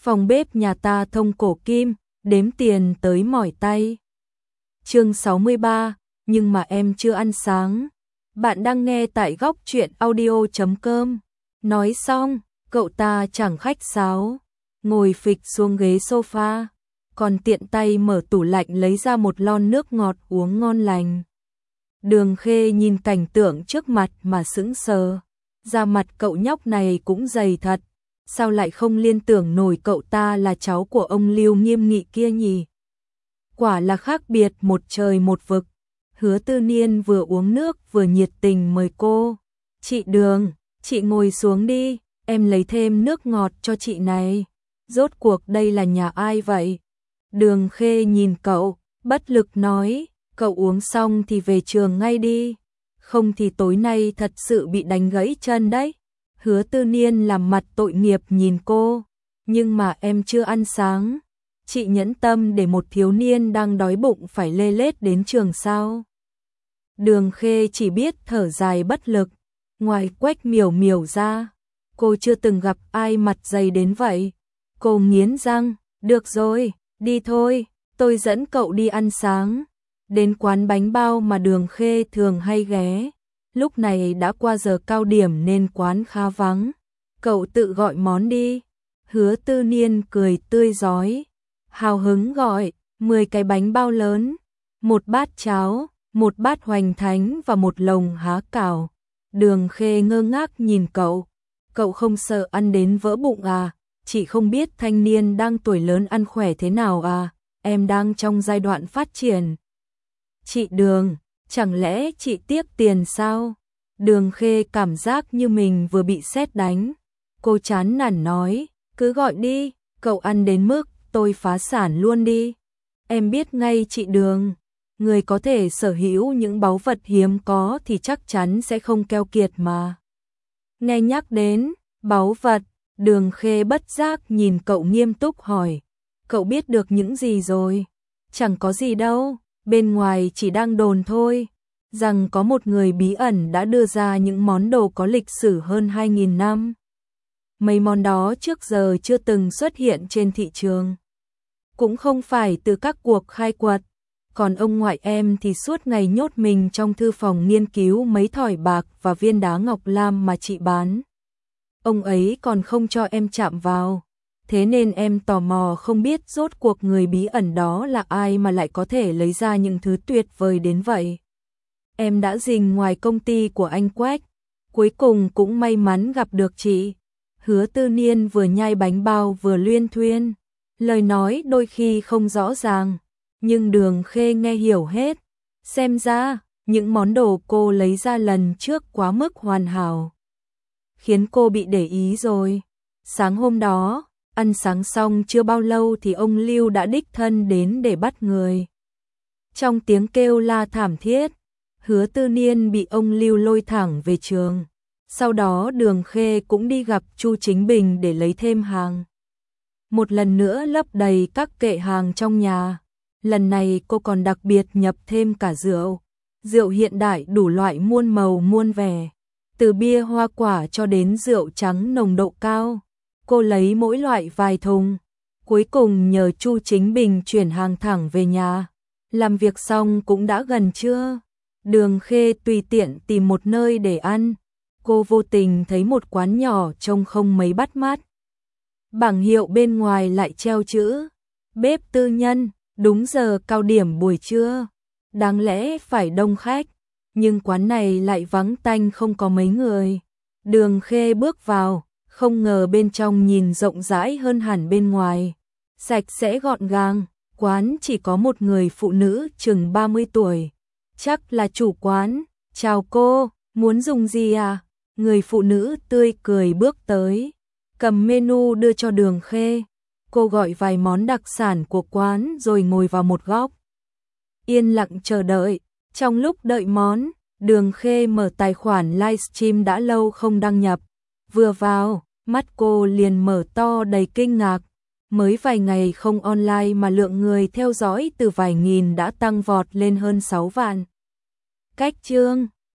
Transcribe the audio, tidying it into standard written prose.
Phòng bếp nhà ta thông cổ kim, đếm tiền tới mỏi tay. Chương 63, nhưng mà em chưa ăn sáng. Bạn đang nghe tại góc truyện audio.com. Nói xong, cậu ta chẳng khách sáo, ngồi phịch xuống ghế sofa, còn tiện tay mở tủ lạnh lấy ra một lon nước ngọt uống ngon lành. Đường Khê nhìn cảnh tượng trước mặt mà sững sờ, da mặt cậu nhóc này cũng dày thật, sao lại không liên tưởng nổi cậu ta là cháu của ông Lưu nghiêm nghị kia nhỉ? Quả là khác biệt một trời một vực. Hứa Tư Niên vừa uống nước vừa nhiệt tình mời cô. Chị Đường, chị ngồi xuống đi, em lấy thêm nước ngọt cho chị này. Rốt cuộc đây là nhà ai vậy? Đường Khê nhìn cậu, bất lực nói, cậu uống xong thì về trường ngay đi. Không thì tối nay thật sự bị đánh gãy chân đấy. Hứa Tư Niên làm mặt tội nghiệp nhìn cô. Nhưng mà em chưa ăn sáng. Chị nhẫn tâm để một thiếu niên đang đói bụng phải lê lết đến trường sao? Đường Khê chỉ biết thở dài bất lực. Ngoài Quách Miểu Miểu ra, cô chưa từng gặp ai mặt dày đến vậy. Cô nghiến răng, được rồi, đi thôi, tôi dẫn cậu đi ăn sáng. Đến quán bánh bao mà Đường Khê thường hay ghé. Lúc này đã qua giờ cao điểm nên quán khá vắng. Cậu tự gọi món đi. Hứa Tư Niên cười tươi rói, hào hứng gọi 10 cái bánh bao lớn, một bát cháo, một bát hoành thánh và một lồng há cảo. Đường Khê ngơ ngác nhìn cậu. Cậu không sợ ăn đến vỡ bụng à? Chị không biết thanh niên đang tuổi lớn ăn khỏe thế nào à? Em đang trong giai đoạn phát triển. Chị Đường, chẳng lẽ chị tiếc tiền sao? Đường Khê cảm giác như mình vừa bị sét đánh. Cô chán nản nói, cứ gọi đi, cậu ăn đến mức tôi phá sản luôn đi. Em biết ngay chị Đường, người có thể sở hữu những báu vật hiếm có thì chắc chắn sẽ không keo kiệt mà. Nghe nhắc đến báu vật, Đường Khê bất giác nhìn cậu nghiêm túc hỏi, cậu biết được những gì rồi? Chẳng có gì đâu, bên ngoài chỉ đang đồn thôi, rằng có một người bí ẩn đã đưa ra những món đồ có lịch sử hơn 2.000 năm. Mấy món đó trước giờ chưa từng xuất hiện trên thị trường. Cũng không phải từ các cuộc khai quật. Còn ông ngoại em thì suốt ngày nhốt mình trong thư phòng nghiên cứu mấy thỏi bạc và viên đá ngọc lam mà chị bán. Ông ấy còn không cho em chạm vào. Thế nên em tò mò không biết rốt cuộc người bí ẩn đó là ai mà lại có thể lấy ra những thứ tuyệt vời đến vậy. Em đã rình ngoài công ty của anh Quách, cuối cùng cũng may mắn gặp được chị. Hứa Tư Niên vừa nhai bánh bao vừa luyên thuyên, lời nói đôi khi không rõ ràng, nhưng Đường Khê nghe hiểu hết. Xem ra, những món đồ cô lấy ra lần trước quá mức hoàn hảo, khiến cô bị để ý rồi. Sáng hôm đó, ăn sáng xong chưa bao lâu thì ông Lưu đã đích thân đến để bắt người. Trong tiếng kêu la thảm thiết, Hứa Tư Niên bị ông Lưu lôi thẳng về trường. Sau đó Đường Khê cũng đi gặp Chu Chính Bình để lấy thêm hàng. Một lần nữa lấp đầy các kệ hàng trong nhà. Lần này cô còn đặc biệt nhập thêm cả rượu. Rượu hiện đại đủ loại muôn màu muôn vẻ. Từ bia hoa quả cho đến rượu trắng nồng độ cao. Cô lấy mỗi loại vài thùng. Cuối cùng nhờ Chu Chính Bình chuyển hàng thẳng về nhà. Làm việc xong cũng đã gần trưa. Đường Khê tùy tiện tìm một nơi để ăn. Cô vô tình thấy một quán nhỏ trông không mấy bắt mắt. Bảng hiệu bên ngoài lại treo chữ bếp tư nhân, đúng giờ cao điểm buổi trưa. Đáng lẽ phải đông khách, nhưng quán này lại vắng tanh không có mấy người. Đường Khê bước vào, không ngờ bên trong nhìn rộng rãi hơn hẳn bên ngoài. Sạch sẽ gọn gàng, quán chỉ có một người phụ nữ chừng 30 tuổi. Chắc là chủ quán. Chào cô, muốn dùng gì à? Người phụ nữ tươi cười bước tới, cầm menu đưa cho Đường Khê. Cô gọi vài món đặc sản của quán rồi ngồi vào một góc. Yên lặng chờ đợi. Trong lúc đợi món, Đường Khê mở tài khoản livestream đã lâu không đăng nhập. Vừa vào, mắt cô liền mở to đầy kinh ngạc. Mới vài ngày không online mà lượng người theo dõi từ vài nghìn đã tăng vọt lên hơn 6 vạn. Cách chương